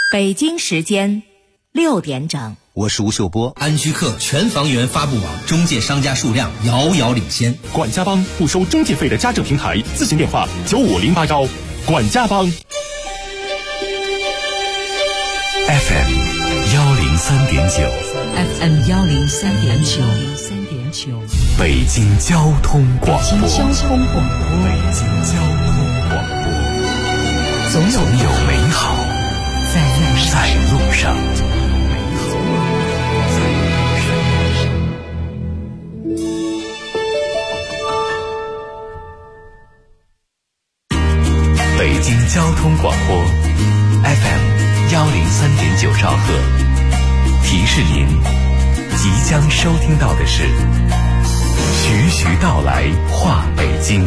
北京时间6点整， 我是吴秀波。 安居客全房源发布网中介商家数量遥遥领先。 管家帮不收中介费的家政平台，咨询电话95081。管家帮 FM 103.9 FM 103.9 北京交通广播。 北京交通广播，总有美好在路上。北京交通广播 FM 103.9兆赫，提示您即将收听到的是徐徐道来话北京。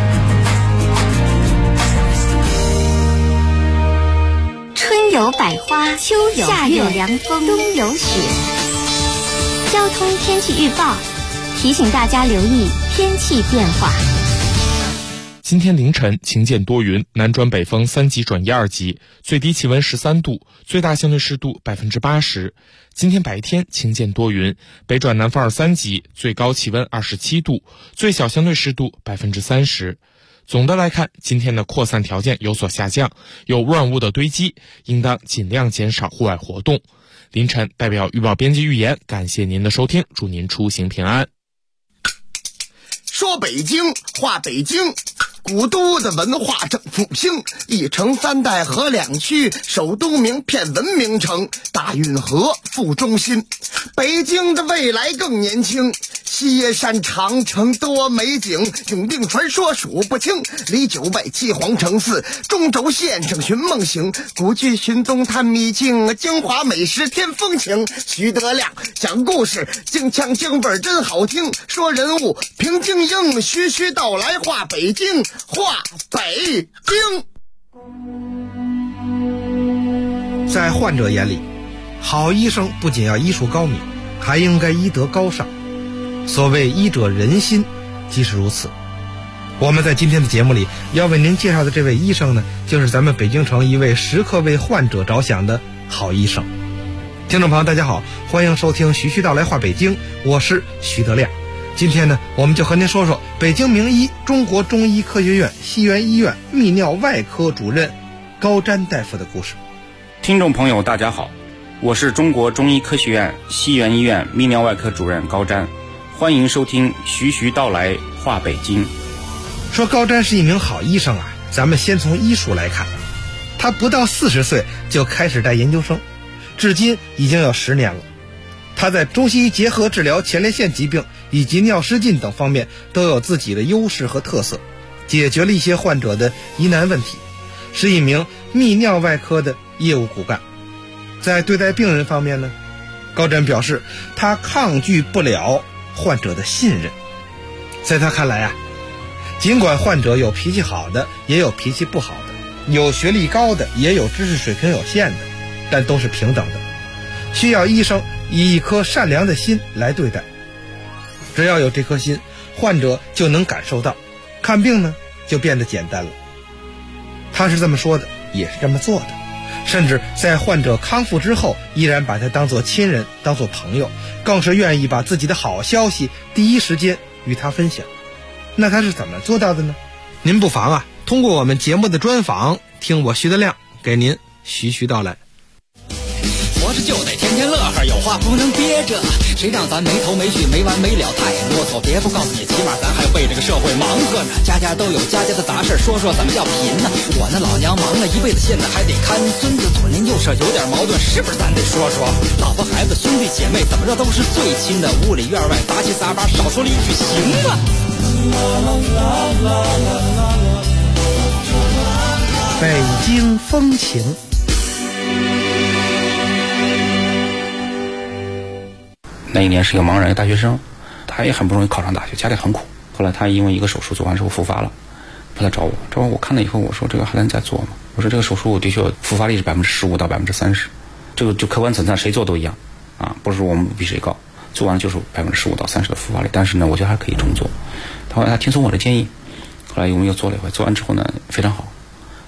春有百花，秋有夏有凉风，冬有雪。交通天气预报提醒大家留意天气变化。 今天凌晨晴间多云，南转北风3级转1、2级，最低气温13度，最大相对湿度80%。今天白天晴间多云，北转南风2、3级，最高气温27度，最小相对湿度30%。总的来看，今天的扩散条件有所下降，有污染物的堆积，应当尽量减少户外活动。凌晨代表预报编辑预言，感谢您的收听，祝您出行平安。 说北京话北京，古都的文化正复兴，一城3代河2区，首都名片文明城，大运河副中心。北京的未来更年轻，西山长城多美景，永定传说数不清，离9外7皇城4，中轴线上寻梦行，古剧寻踪探秘境，京华美食添风情。徐德亮讲故事，京腔京味真好听，说人物评京英，徐徐道来话北京，话北京。 在患者眼里，好医生不仅要医术高明，还应该医德高尚。所谓医者仁心，即是如此。我们在今天的节目里要为您介绍的这位医生呢，就是咱们北京城一位时刻为患者着想的好医生。听众朋友大家好，欢迎收听徐徐道来话北京，我是徐德亮。今天呢，我们就和您说说北京名医、中国中医科学院西园医院泌尿外科主任高瞻大夫的故事。 听众朋友大家好，我是中国中医科学院西园医院泌尿外科主任高瞻，欢迎收听徐徐道来话北京。 说高瞻是一名好医生啊，咱们先从医术来看，他不到40岁就开始带研究生，至今已经有10年了。他在中西医结合治疗前列腺疾病以及尿失禁等方面都有自己的优势和特色，解决了一些患者的疑难问题，是一名泌尿外科的业务骨干。在对待病人方面呢，高瞻表示他抗拒不了患者的信任。在他看来啊，尽管患者有脾气好的，也有脾气不好的，有学历高的，也有知识水平有限的，但都是平等的，需要医生以一颗善良的心来对待。只要有这颗心，患者就能感受到，看病呢就变得简单了。他是这么说的，也是这么做的，甚至在患者康复之后，依然把他当作亲人，当作朋友，更是愿意把自己的好消息第一时间与他分享。那他是怎么做到的呢？您不妨啊，通过我们节目的专访，听我徐德亮给您徐徐道来。 活着就得天天乐呵，有话不能憋着，谁让咱没头没绪没完没了太啰嗦。别不告诉你，起码咱还为这个社会忙活呢。家家都有家家的杂事，说说怎么叫贫呢？我那老娘忙了一辈子，现在还得看孙子，左邻右舍有点矛盾，是不是咱得说说？老婆孩子兄弟姐妹怎么着都是最亲的，屋里院外杂七杂八，少说了一句行吗？ 北京风情。 那一年是一个茫然的大学生，他也很不容易考上大学，家里很苦。后来他因为一个手术做完之后复发了，他来找我，我看了以后，我说这个还能再做吗？我说这个手术的确复发率是15%到30%，这个就客观存在，谁做都一样啊，不是说我们比谁高，做完就是15%到30%的复发率，但是呢，我觉得还可以重做。后来他听从我的建议，后来我们又做了一回，做完之后呢非常好，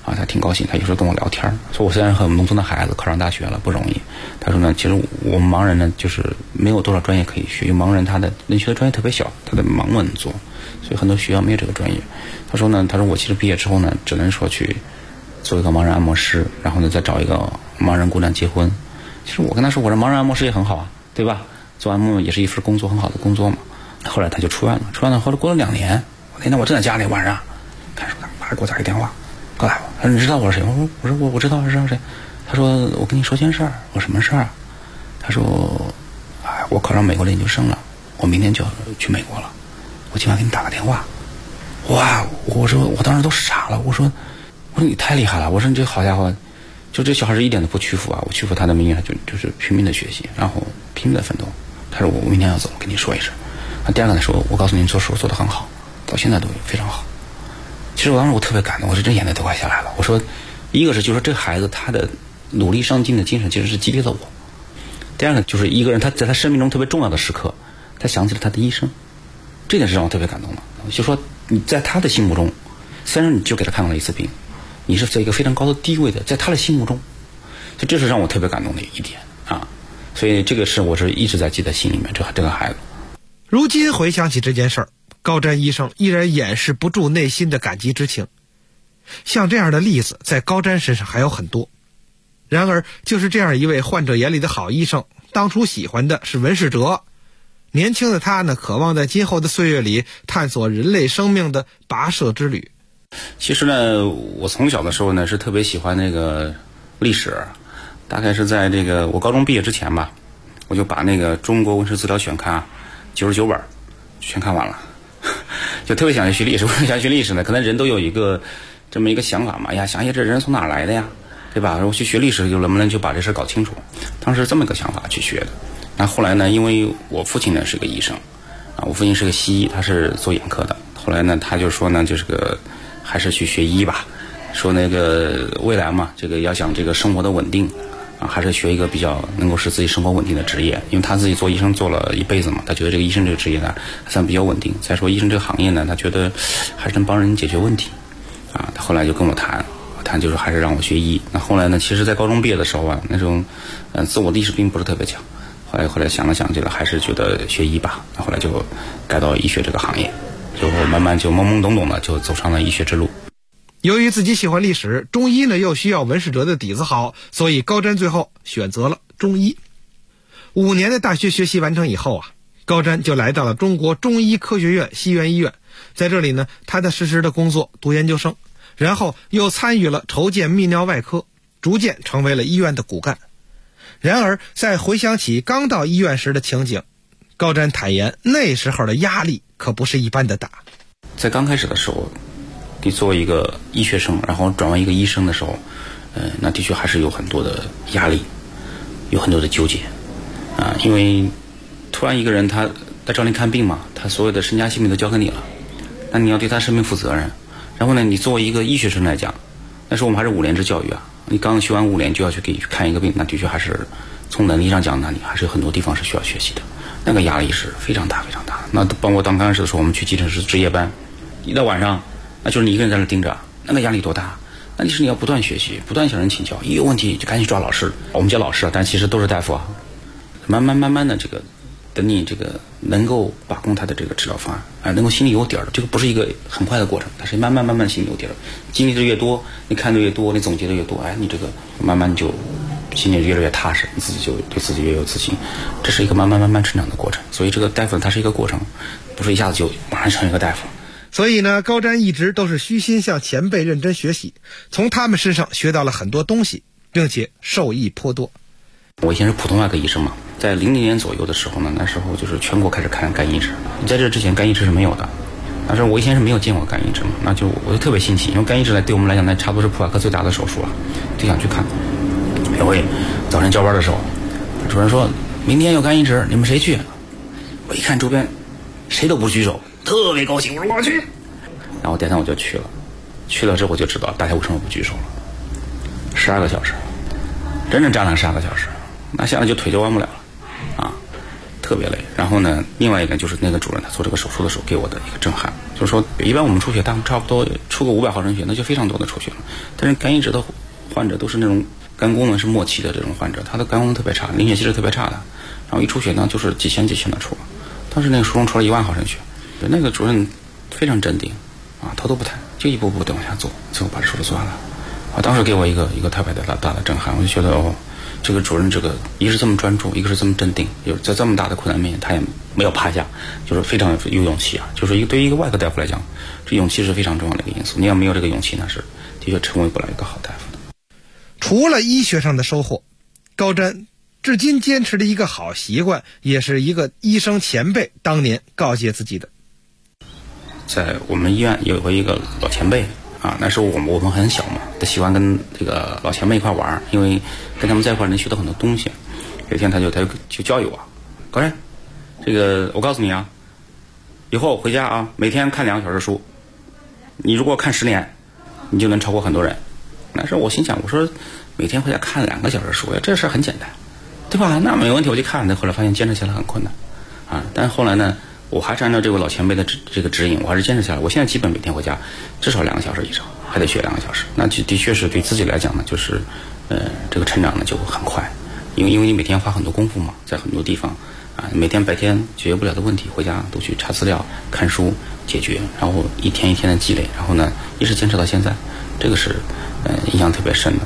啊，他挺高兴，他有时候跟我聊天，说我虽然很农村的孩子考上大学了不容易，他说呢，其实我们盲人呢就是没有多少专业可以学，因为盲人他的能学的专业特别小，他的盲文做，所以很多学校没有这个专业。他说呢，我其实毕业之后呢，只能说去做一个盲人按摩师，然后呢再找一个盲人姑娘结婚。其实我跟他说，我说盲人按摩师也很好啊，对吧？做按摩也是一份工作，很好的工作嘛。后来他就出院了，后来过了2年，那天我正在家里晚上，看书看，啪给我打一电话，过来，他说你知道我是谁？我知道是谁。他说我跟你说件事儿。我什么事儿啊？他说，哎，我考上美国的研究生了，我明天就要去美国了，我今晚给你打个电话。哇！我说我当时都傻了，我说你太厉害了，我说你这好家伙，就这小孩是一点都不屈服啊！我屈服他的命运，他就是拼命的学习，然后拼命的奋斗。他说我明天要走，跟你说一声。第二个他说，我告诉你做手术做得很好，到现在都非常好。其实我当时我特别感动，我这眼泪都快下来了。我说，一个是就是说这孩子他的努力上进的精神其实是激励了我。第二个就是一个人他在他生命中特别重要的时刻，他想起了他的医生，这点是让我特别感动的。就说你在他的心目中，虽然你就给他看了一次病，你是在一个非常高的地位的，在他的心目中，所以这是让我特别感动的一点啊。所以这个是我是一直在记在心里面，这个孩子。 如今回想起这件事儿，高瞻医生依然掩饰不住内心的感激之情。像这样的例子在高瞻身上还有很多。然而就是这样一位患者眼里的好医生，当初喜欢的是文世哲。年轻的他呢，渴望在今后的岁月里探索人类生命的跋涉之旅。 其实呢，我从小的时候呢是特别喜欢那个历史，大概是在这个我高中毕业之前吧，我就把那个中国文史资料选刊99本全看完了，就特别想学历史。为什么想学历史呢？可能人都有这么一个想法嘛，哎呀，想一下这人从哪来的呀，对吧？我去学历史就能不能就把这事搞清楚？当时这么一个想法去学的。那后来呢，因为我父亲呢是个医生啊，我父亲是个西医，他是做眼科的。后来呢，他就说呢，就是还是去学医吧，说那个未来嘛，这个要想这个生活的稳定啊，还是学一个比较能够使自己生活稳定的职业。因为他自己做医生做了一辈子嘛，他觉得这个医生这个职业呢还算比较稳定。再说医生这个行业呢，他觉得还是能帮人解决问题啊。他后来就跟我谈就是还是让我学医。那后来呢，其实在高中毕业的时候啊，那种自我的意识并不是特别强。后来想了想，这个还是觉得学医吧。后来就改到医学这个行业，就慢慢就懵懵懂懂的就走上了医学之路。 由于自己喜欢历史，中医呢又需要文世哲的底子好，所以高瞻最后选择了中医。5年的大学学习完成以后啊，高瞻就来到了中国中医科学院西苑医院，在这里呢，他实时的工作读研究生，然后又参与了筹建泌尿外科，逐渐成为了医院的骨干。然而在回想起刚到医院时的情景，高瞻坦言那时候的压力可不是一般的大。 在刚开始的时候，你作为一个医学生，然后转为一个医生的时候，那的确还是有很多的压力，有很多的纠结啊，因为突然一个人他找你看病嘛，他所有的身家性命都交给你了，那你要对他生命负责任。然后呢，你作为一个医学生来讲，那时候我们还是5年制教育啊，你刚学完5年就要去看一个病，那的确还是从能力上讲，那你还是有很多地方是需要学习的，那个压力是非常大非常大。那包括刚开始的时候，我们去急诊室值夜班，一到晚上，那就是你一个人在那盯着，那个压力多大？那你要不断学习，不断向人请教，一有问题就赶紧抓老师。我们叫老师啊，但其实都是大夫啊。慢慢的这个，等你这个能够把控他的这个治疗方案，能够心里有底儿的，这个不是一个很快的过程，它是慢慢心里有底儿。经历的越多，你看的越多，你总结的越多，你这个慢慢就心里越来越踏实，你自己就对自己越有自信。这是一个慢慢成长的过程。所以这个大夫他是一个过程，不是一下子就马上成一个大夫。 所以呢，高瞻一直都是虚心向前辈认真学习，从他们身上学到了很多东西，并且受益颇多。 我以前是普通外科医生嘛，在00年左右的时候呢，那时候就是全国开始看肝移植，在这之前肝移植是没有的。但是我以前是没有见过肝移植嘛，我就特别新奇，因为肝移植呢对我们来讲那差不多是普外科最大的手术了，就想去看。有回早晨交班的时候，主任说明天有肝移植，你们谁去？我一看周边谁都不举手，特别高兴，我说我去。然后第二天我就去了，去了之后我就知道大家为什么不举手了。12个小时，整整站了12个小时，那下来就腿就弯不了了啊！ 特别累。然后呢，另外一个就是那个主任他做这个手术的时候给我的一个震撼，就是说一般我们出血差不多出个500毫升血，那就非常多的出血了。但是肝移植的患者都是那种肝功能是末期的这种患者，他的肝功能特别差，凝血机制特别差的，然后一出血呢就是几千的出。当时那个术中出了1万毫升血，那个主任非常镇定啊，头都不抬，就一步步的往下做，最后把这手术做完了。当时给我一个特别大的震撼，我就觉得这个主任一个是这么专注，一个是这么镇定，在这么大的困难面前他也没有趴下，就是非常有勇气啊。就是对于一个外科大夫来讲，这勇气是非常重要的一个因素。你要没有这个勇气呢，是的确成为不了一个好大夫的。 除了医学上的收获，高瞻至今坚持的一个好习惯，也是一个医生前辈当年告诫自己的。 在我们医院有过一个老前辈啊，那时候我们很小嘛，都喜欢跟这个老前辈一块玩，因为跟他们在一块能学到很多东西。有一天他就教育我，高瞻，这个我告诉你啊，以后回家啊，每天看2个小时书，你如果看10年，你就能超过很多人。那时候我心想，我说每天回家看2个小时书，这事很简单，对吧？那没问题，我就看。但后来发现坚持起来很困难啊。但是后来呢，我还是按照这位老前辈的这个指引，我还是坚持下来。我现在基本每天回家至少2个小时以上，还得学2个小时。那的确是对自己来讲呢，就是这个成长呢就很快，因为你每天花很多功夫嘛，在很多地方啊，每天白天解决不了的问题，回家都去查资料、看书解决，然后一天一天的积累，然后呢一直坚持到现在，这个是印象特别深的。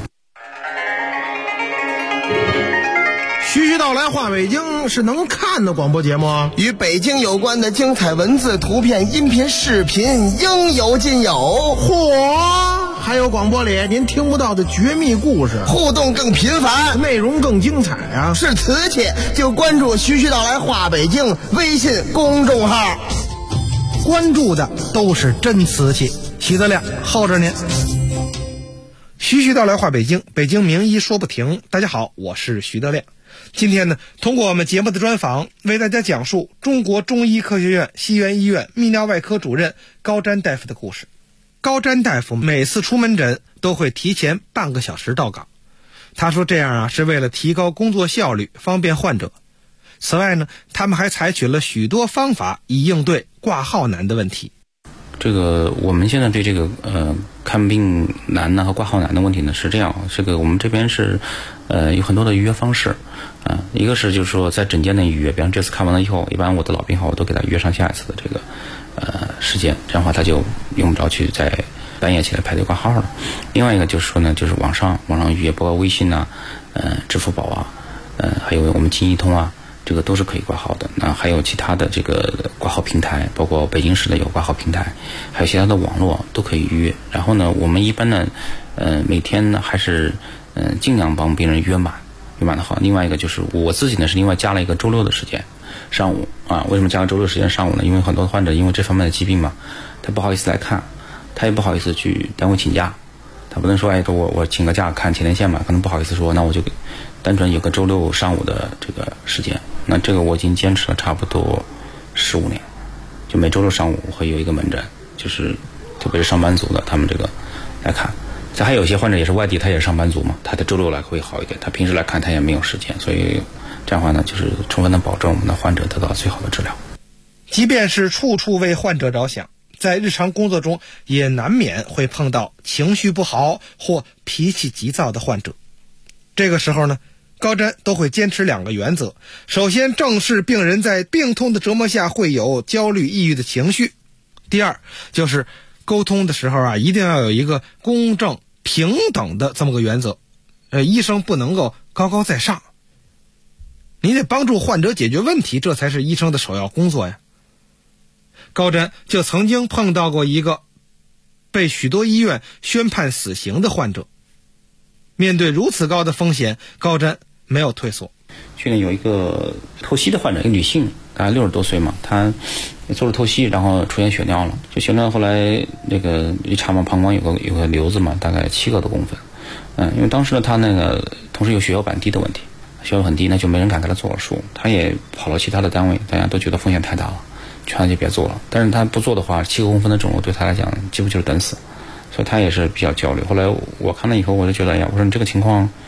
徐徐道来话北京是能看的广播节目啊， 与北京有关的精彩文字、图片、音频、视频应有尽有。 嚯，还有广播里您听不到的绝密故事， 互动更频繁， 内容更精彩啊！ 是瓷器就关注徐徐道来话北京微信公众号， 关注的都是真瓷器。徐德亮候着您。 徐徐道来话北京，北京名医说不停。大家好，我是徐德亮。今天呢，通过我们节目的专访，为大家讲述中国中医科学院西园医院泌尿外科主任高瞻大夫的故事。高瞻大夫每次出门诊都会提前半个小时到岗，他说这样啊是为了提高工作效率，方便患者。此外呢，他们还采取了许多方法以应对挂号难的问题。 这个我们现在对这个看病难呢和挂号难的问题呢是这样，这个我们这边是有很多的预约方式啊，一个是就是说在诊间内预约，比方这次看完了以后，一般我的老病号我都给他约上下一次的这个时间，这样的话他就用不着去在半夜起来排队挂号了。另外一个就是说呢，就是网上预约，包括微信啊、支付宝啊、还有我们京医通啊，这个都是可以挂号的。那还有其他的这个挂号平台，包括北京市的有挂号平台，还有其他的网络都可以预约。然后呢，我们一般呢，每天呢还是尽量帮病人约满的好。另外一个就是我自己呢是另外加了一个周六的时间，上午啊，为什么加了周六时间上午呢？因为很多患者因为这方面的疾病嘛，他不好意思来看，他也不好意思去单位请假，他不能说说我请个假看前列腺嘛，可能不好意思说，那我就单纯有个周六上午的这个时间。那这个我已经坚持了差不多15年，就每周六上午我会有一个门诊，就是特别是上班族的他们这个来看。这还有一些患者也是外地，他也是上班族嘛，他的周六来会好一点，他平时来看他也没有时间，所以这样的话呢，就是充分的保证我们的患者得到最好的治疗。 即便是处处为患者着想，在日常工作中也难免会碰到情绪不好或脾气急躁的患者。这个时候呢，高瞻都会坚持2个原则。首先，正视病人在病痛的折磨下会有焦虑、抑郁的情绪。第二，就是沟通的时候啊，一定要有一个公正、平等的这么个原则。医生不能够高高在上，你得帮助患者解决问题，这才是医生的首要工作呀。高瞻就曾经碰到过一个被许多医院宣判死刑的患者。面对如此高的风险，高瞻没有退缩。 去年有一个透析的患者，一个女性，大概60多岁嘛，她做了透析，然后出现血尿了。就血尿后来那个一查嘛，膀胱有个瘤子嘛，大概7个多公分。因为当时呢，她那个同时有血小板低的问题，血小板很低，那就没人敢给她做了术。她也跑了其他的单位，大家都觉得风险太大了，劝她就别做了。但是她不做的话，7个公分的肿瘤对她来讲几乎就是等死。所以他也是比较焦虑。后来我看了以后，我就觉得，哎呀，我说你这个情况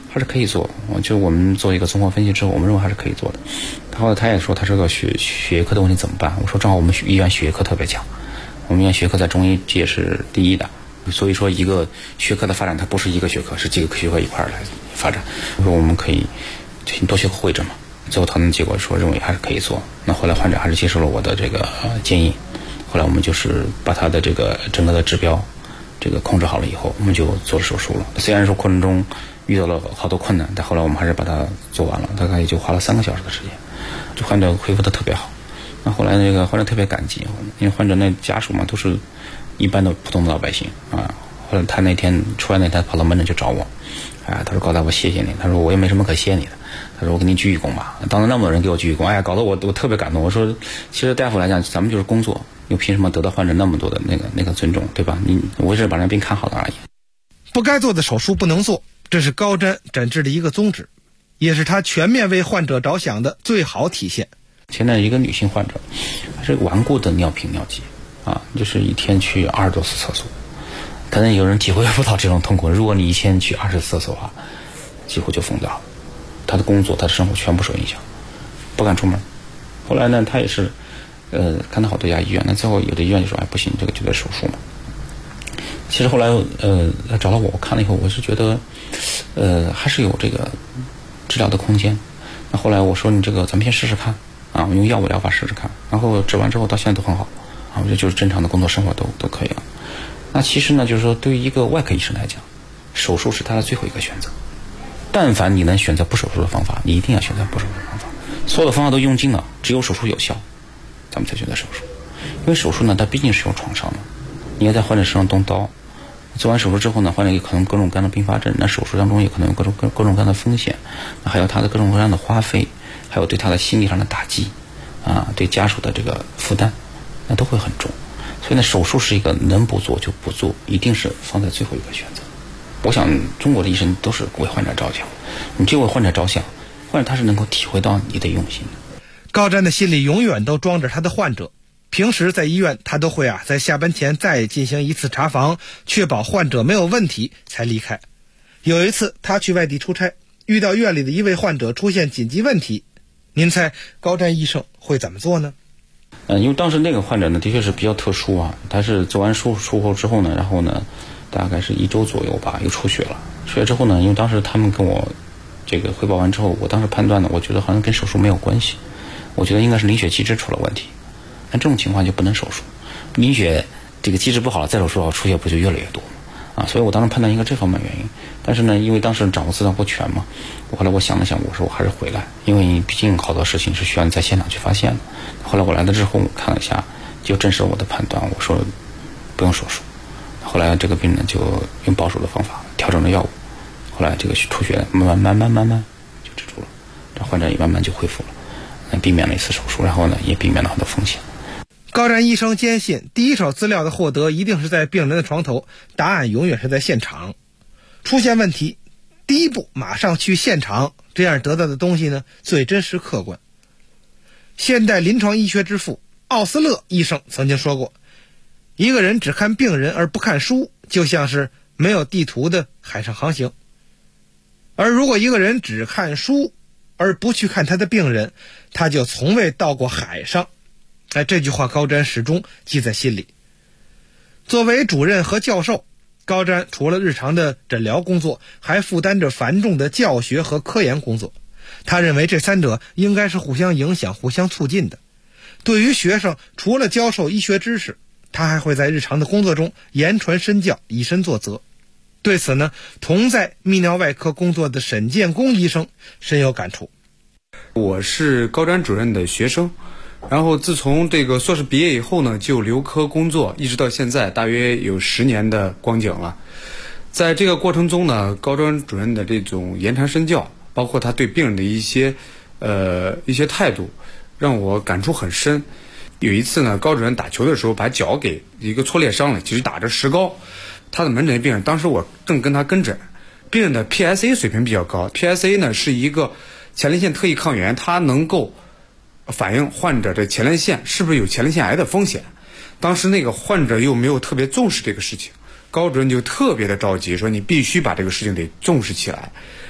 还是可以做。就我们做一个综合分析之后，我们认为还是可以做的。后来他也说他这个血液科的问题怎么办？我说正好我们医院血液科特别强，我们医院血液科在中医界是第一的。所以说一个学科的发展它不是一个学科，是几个学科一块来发展。说我们可以多学科会诊嘛，最后讨论结果说认为还是可以做。那后来患者还是接受了我的这个建议，后来我们就是把他的这个整个的指标这个控制好了以后，我们就做了手术了。虽然说过程中遇到了好多困难，但后来我们还是把它做完了，大概也就花了3个小时的时间，就患者恢复的特别好。那后来那个患者特别感激，因为患者那家属嘛都是一般的普通的老百姓啊。后来他那天出来那天跑到门诊去找我，他说高大我谢谢你，他说我也没什么可谢你的，他说我给你鞠一躬吧。当着那么多人给我鞠一躬，搞得我特别感动。我说其实大夫来讲咱们就是工作，又凭什么得到患者那么多的那个尊重，对吧？我只是把那病看好了而已。 不该做的手术不能做，这是高瞻诊治的一个宗旨，也是他全面为患者着想的最好体现。 现在一个女性患者，她是顽固的尿频尿急啊，就是一天去20多次厕所。可能有人体会不到这种痛苦，如果你一天去20次厕所的话，几乎就疯掉了。她的工作她的生活全部受影响，不敢出门。后来呢她也是看到好多家医院，那最后有的医院就说不行，这个就得手术嘛。其实后来他找了我看了以后，我是觉得还是有这个治疗的空间。那后来我说你这个咱们先试试看啊，我们用药物疗法试试看，然后治完之后到现在都很好啊，我觉得就是正常的工作生活都可以了。那其实呢就是说对于一个外科医生来讲，手术是他的最后一个选择。但凡你能选择不手术的方法，你一定要选择不手术的方法。所有的方法都用尽了，只有手术有效，咱们才选择手术。因为手术呢它毕竟是有创伤的，你要在患者身上动刀，做完手术之后呢，患者有可能各种各样的并发症，那手术当中也可能有各种各样的风险，还有他的各种各样的花费，还有对他的心理上的打击啊，对家属的这个负担，那都会很重。所以呢，手术是一个能不做就不做，一定是放在最后一个选择。我想中国的医生都是为患者着想，你只有为患者着想，患者他是能够体会到你的用心的。 高瞻的心里永远都装着他的患者，平时在医院他都会在下班前再进行一次查房，确保患者没有问题才离开。有一次他去外地出差，遇到院里的一位患者出现紧急问题，您猜高瞻医生会怎么做呢？ 因为当时那个患者呢的确是比较特殊啊，他是做完手术后之后呢，然后呢大概是1周左右吧，又出血了。出血之后呢，因为当时他们跟我这个汇报完之后，我当时判断呢，我觉得好像跟手术没有关系，我觉得应该是凝血机制出了问题。但这种情况就不能手术，凝血这个机制不好了，再手术出血不就越来越多啊？所以我当时判断应该这方面原因。但是呢，因为当时掌握资料不全嘛，后来我想了想，我说我还是回来，因为毕竟好多事情是需要你在现场去发现的。后来我来了之后看了一下，就证实了我的判断，我说不用手术。后来这个病人就用保守的方法调整了药物，后来这个出血慢慢就止住了，这患者也慢慢就恢复了，避免了一次手术，然后呢也避免了很多风险。 高瞻医生坚信，第一手资料的获得一定是在病人的床头，答案永远是在现场。出现问题，第一步马上去现场，这样得到的东西呢最真实客观。现代临床医学之父奥斯勒医生曾经说过，一个人只看病人而不看书，就像是没有地图的海上航行。而如果一个人只看书而不去看他的病人，他就从未到过海上。这句话高瞻始终记在心里。作为主任和教授，高瞻除了日常的诊疗工作，还负担着繁重的教学和科研工作。他认为这三者应该是互相影响、互相促进的。对于学生，除了教授医学知识，他还会在日常的工作中言传身教，以身作则。对此呢，同在泌尿外科工作的沈建功医生深有感触。 我是高瞻主任的学生，然后自从这个硕士毕业以后呢，就留科工作，一直到现在大约有10年的光景了。在这个过程中呢，高瞻主任的这种言传身教，包括他对病人的一些态度，让我感触很深。有一次呢，高主任打球的时候把脚给一个挫裂伤了，其实打着石膏。他的门诊病人，当时我正跟他跟诊，病人的 PSA 水平比较高。PSA 呢是一个前列腺特异抗原，它能够反映患者的前列腺是不是有前列腺癌的风险。当时那个患者又没有特别重视这个事情，高主任就特别的着急，说你必须把这个事情得重视起来。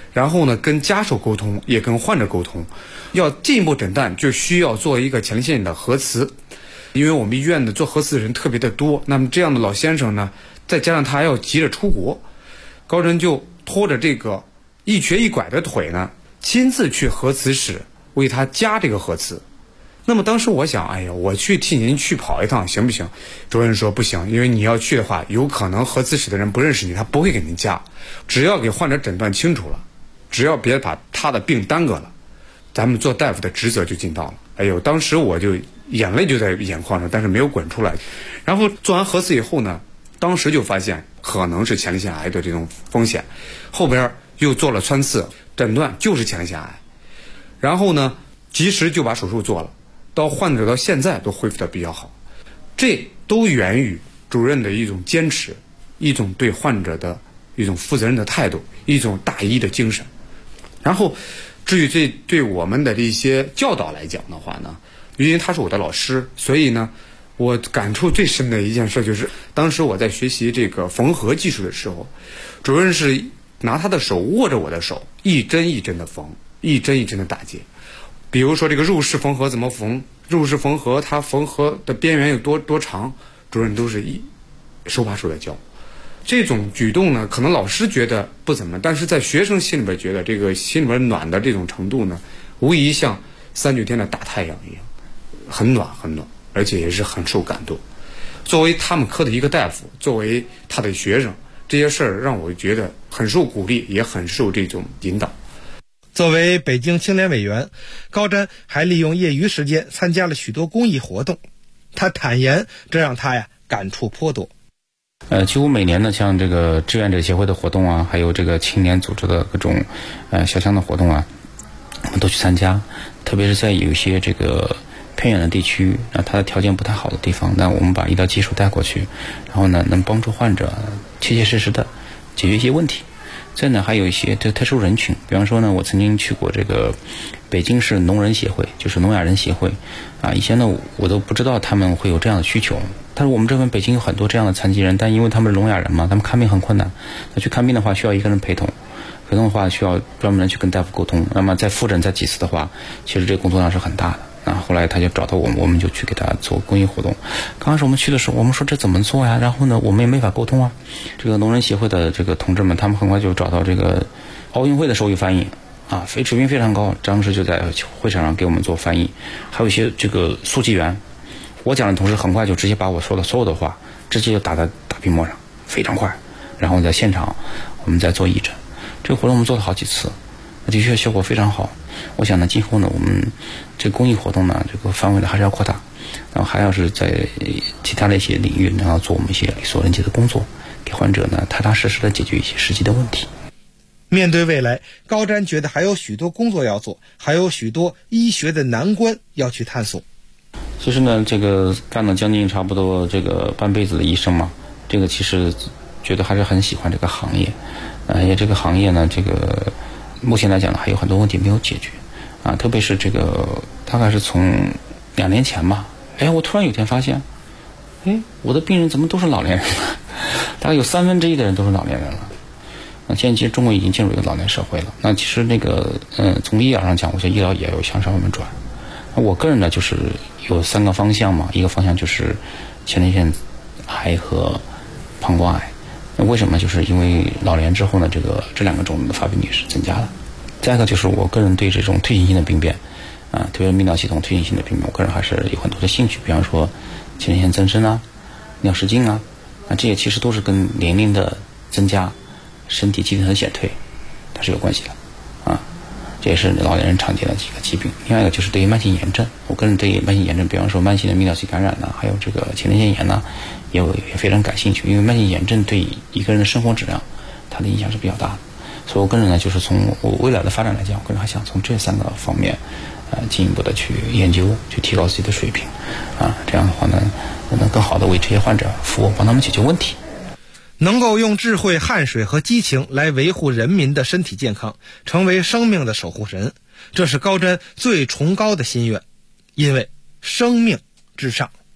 然后呢跟家属沟通，也跟患者沟通。要进一步诊断，就需要做一个前列腺的核磁，因为我们医院的做核磁的人特别的多。那么这样的老先生呢，再加上他还要急着出国，高真就拖着这个一瘸一拐的腿呢，亲自去核磁室为他加这个核磁。那么当时我想，哎呀，我去替您去跑一趟行不行？主任说不行，因为你要去的话，有可能核磁室的人不认识你，他不会给您加。只要给患者诊断清楚了，只要别把他的病耽搁了，咱们做大夫的职责就尽到了。哎呦，当时我就眼泪就在眼眶上，但是没有滚出来。然后做完核磁以后呢，当时就发现可能是前列腺癌的这种风险，后边又做了穿刺，诊断就是前列腺癌。然后呢，及时就把手术做了，到患者到现在都恢复得比较好。这都源于主任的一种坚持，一种对患者的一种负责任的态度，一种大医的精神。然后至于对我们的这些教导来讲的话呢，因为他是我的老师，所以呢我感触最深的一件事就是，当时我在学习这个缝合技术的时候，主任是拿他的手握着我的手，一针一针的缝，一针一针的打结。比如说这个入式缝合怎么缝，入式缝合它缝合的边缘有多长，主任都是手把手的教。这种举动呢，可能老师觉得不怎么，但是在学生心里边觉得这个心里边暖的这种程度呢，无疑像39天的大太阳一样，很暖很暖，而且也是很受感动。作为他们科的一个大夫，作为他的学生，这些事儿让我觉得很受鼓励，也很受这种引导。 作为北京青联委员，高瞻还利用业余时间参加了许多公益活动。他坦言，这让他感触颇多。 几乎每年呢，像这个志愿者协会的活动啊，还有这个青年组织的各种小乡的活动啊，我们都去参加。特别是在有一些这个偏远的地区，它的条件不太好的地方，那我们把医疗技术带过去，然后呢，能帮助患者切切实实的解决一些问题。再呢，还有一些特殊人群，比方说呢，我曾经去过这个北京市聋人协会，就是聋哑人协会啊。以前呢，我都不知道他们会有这样的需求。但是我们这边北京有很多这样的残疾人，但因为他们是聋哑人嘛，他们看病很困难。那去看病的话，需要一个人陪同，陪同的话需要专门去跟大夫沟通。那么在复诊再几次的话，其实这个工作量是很大的。那后来他就找到我们，我们就去给他做公益活动。刚开始我们去的时候，我们说这怎么做呀？然后呢，我们也没法沟通啊。这个聋人协会的这个同志们，他们很快就找到这个奥运会的手语翻译啊，水平非常高。当时就在会场上给我们做翻译，还有一些这个速记员。我讲的同时，很快就直接把我说的所有的话直接就打在大屏幕上，非常快。然后在现场我们再做义诊，这个活动我们做了好几次，的确效果非常好。我想呢，今后呢，我们这个公益活动呢，这个范围呢还是要扩大，然后还要是在其他的一些领域，然后做我们一些力所能及的工作，给患者呢踏踏实实的解决一些实际的问题。 面对未来，高瞻觉得还有许多工作要做，还有许多医学的难关要去探索。 其实呢，这个干了将近差不多这个半辈子的医生嘛，这个其实觉得还是很喜欢这个行业，也这个行业呢，这个目前来讲呢，还有很多问题没有解决啊，特别是这个大概是从2年前吧，我突然有天发现，我的病人怎么都是老年人了？大概有1/3的人都是老年人了。现在其实中国已经进入一个老年社会了。那其实那个从医疗上讲，我觉得医疗也要向上面转。我个人呢，就是有3个方向嘛，一个方向就是前列腺癌和膀胱癌。那为什么？就是因为老年之后呢，这2个种的发病率是增加了。再一个就是我个人对这种退行性的病变啊，特别是泌尿系统退行性的病变，我个人还是有很多的兴趣。比方说前列腺增生啊、尿失禁啊，这些其实都是跟年龄的增加、身体机能的减退，它是有关系的啊。这也是老年人常见的几个疾病。另外一个就是对于慢性炎症，我个人对慢性炎症，比方说慢性的泌尿系感染呢，还有这个前列腺炎呢，也非常感兴趣。因为慢性炎症对一个人的生活质量，它的影响是比较大的。所以我个人呢，就是从我未来的发展来讲，我个人还想从这3个方面，进一步的去研究，去提高自己的水平，啊，这样的话呢，我能更好的为这些患者服务，帮他们解决问题。 能够用智慧、汗水和激情来维护人民的身体健康，成为生命的守护神，这是高瞻最崇高的心愿，因为生命至上。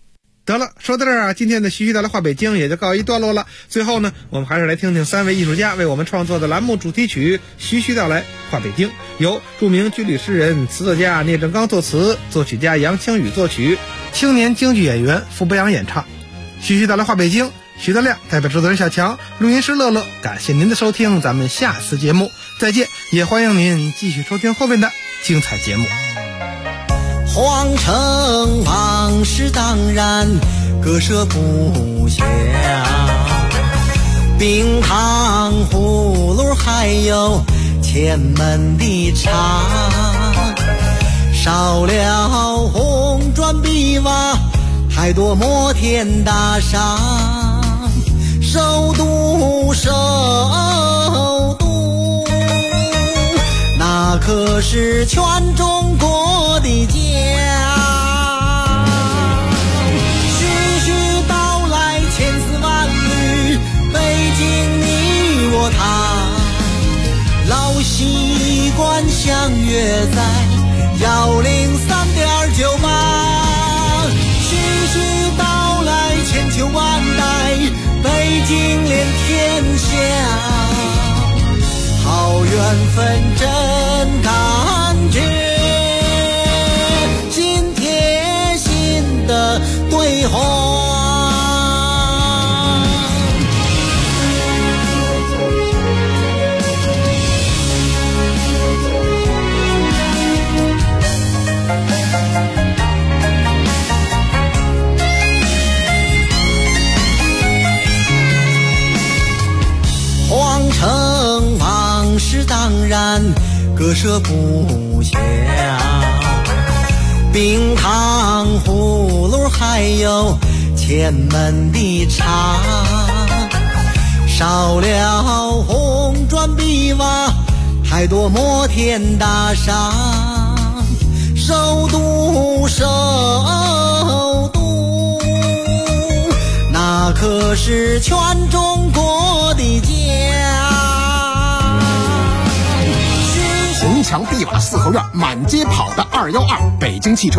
得了，说到这儿啊，今天的徐徐带来话北京也就告一段落了。最后呢，我们还是来听听3位艺术家为我们创作的栏目主题曲《徐徐带来话北京》，由著名军旅诗人、词作家聂正刚作词，作曲家杨清宇作曲，青年京剧演员傅博洋演唱。徐徐带来话北京，徐德亮代表制作人小强，录音师乐乐，感谢您的收听，咱们下次节目再见，也欢迎您继续收听后面的精彩节目。 皇城往事当然割舍不下，冰糖葫芦还有前门的茶，少了红砖碧瓦，太多摩天大厦，首都那可是全中国的家。徐徐道来千丝万缕，北京你我他，老习惯相约在103.98。徐徐道来千秋万代，北京连天下，好缘分真感觉，心贴心的对话。皇城往事当然割舍不下，冰糖葫芦还有前门的茶，少了红砖碧瓦，太多摩天大厦，首都那可是全中国的家。 红墙碧瓦四合院，满街跑的212，北京汽车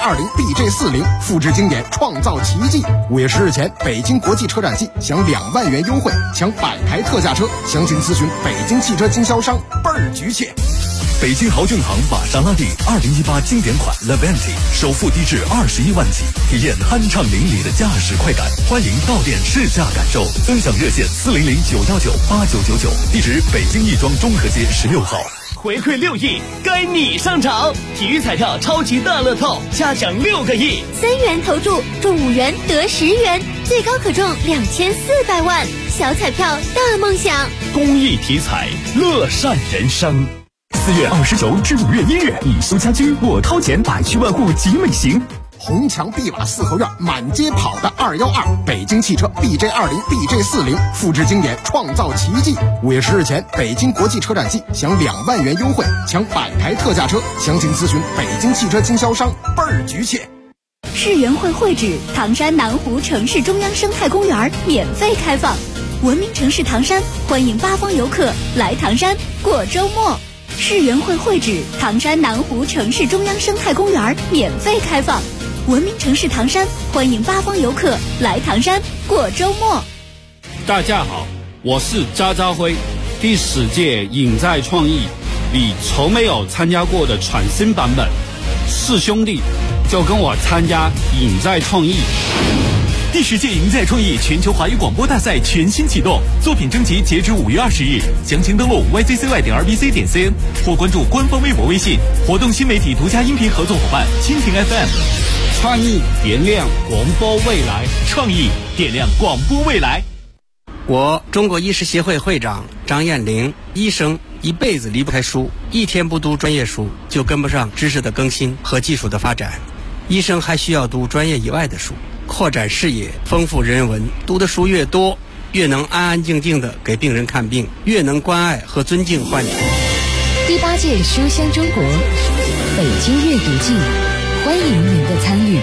BJ20、BJ40，复制经典，创造奇迹。5月10日前，北京国际车展季享2万元优惠，抢100台特价车，详情咨询北京汽车经销商，倍儿局气。 北京豪骏行玛莎拉蒂2018经典款 Levante 首付低至21万起，体验酣畅淋漓的驾驶快感。欢迎到店试驾感受，尊享热线400-919-8999，地址北京亦庄中和街16号。 回馈6亿，该你上场！体育彩票超级大乐透，加奖6个亿 ，3元投注中5元得10元，最高可中2400万，小彩票大梦想。 公益体彩，乐善人生。 4月29至5月1日，以修家居我掏钱，百趣万户集美行。 红墙碧瓦四合院，满街跑的212，北京汽车 BJ20、BJ40，复制经典，创造奇迹。5月10日前，北京国际车展季享2万元优惠，抢100台特价车，详情咨询北京汽车经销商，倍儿局气。 世园会会址唐山南湖城市中央生态公园免费开放，文明城市唐山欢迎8方游客来唐山过周末。世园会会址唐山南湖城市中央生态公园免费开放，文明城市唐山欢迎8方游客来唐山过周末。 大家好，我是渣渣辉。第10届影在创意你从没有参加过的全新版本，是兄弟就跟我参加影在创意。 第10届赢在创意全球华语广播大赛全新启动，作品征集截止5月20日，详情登录 yccy.rbc.cn 或关注官方微博微信。活动新媒体独家音频合作伙伴蜻蜓 FM。 创意点亮广播未来， 创意点亮广播未来。 我中国医师协会会长张艳玲，医生一辈子离不开书，一天不读专业书就跟不上知识的更新和技术的发展。医生还需要读专业以外的书，扩展视野，丰富人文。读的书越多，越能安安静静地给病人看病，越能关爱和尊敬患者。 第8届书香中国北京阅读季，欢迎您的参与。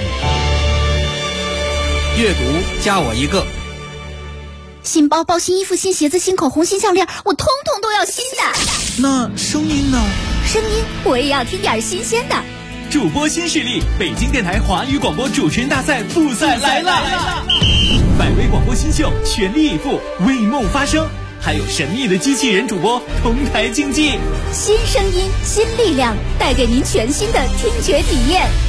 阅读加我一个。 新包包、新衣服、新鞋子、新口红、新项链，我通通都要新的。 那声音呢？ 声音我也要听点新鲜的。 主播新势力，北京电台华语广播主持人大赛复赛来了！百位广播新秀全力以赴，为梦发声，还有神秘的机器人主播同台竞技， 新声音，新力量，带给您全新的听觉体验。